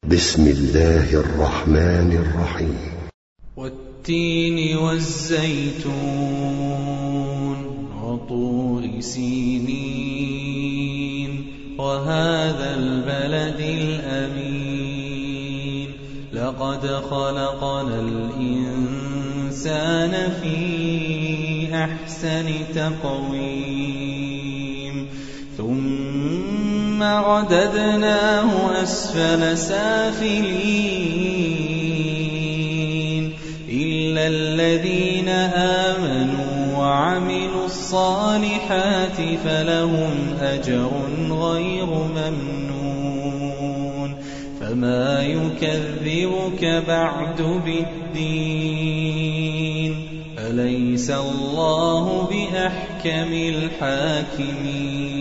بسم الله الرحمن الرحيم. والتين والزيتون وطور سينين وهذا البلد الأمين لقد خلقنا الإنسان في أحسن تقويم ثم رددناه أسفل سافلين إلا الذين آمنوا وعملوا الصالحات فلهم أجر غير ممنون فما يكذبك بعد بالدين أليس الله بأحكم الحاكمين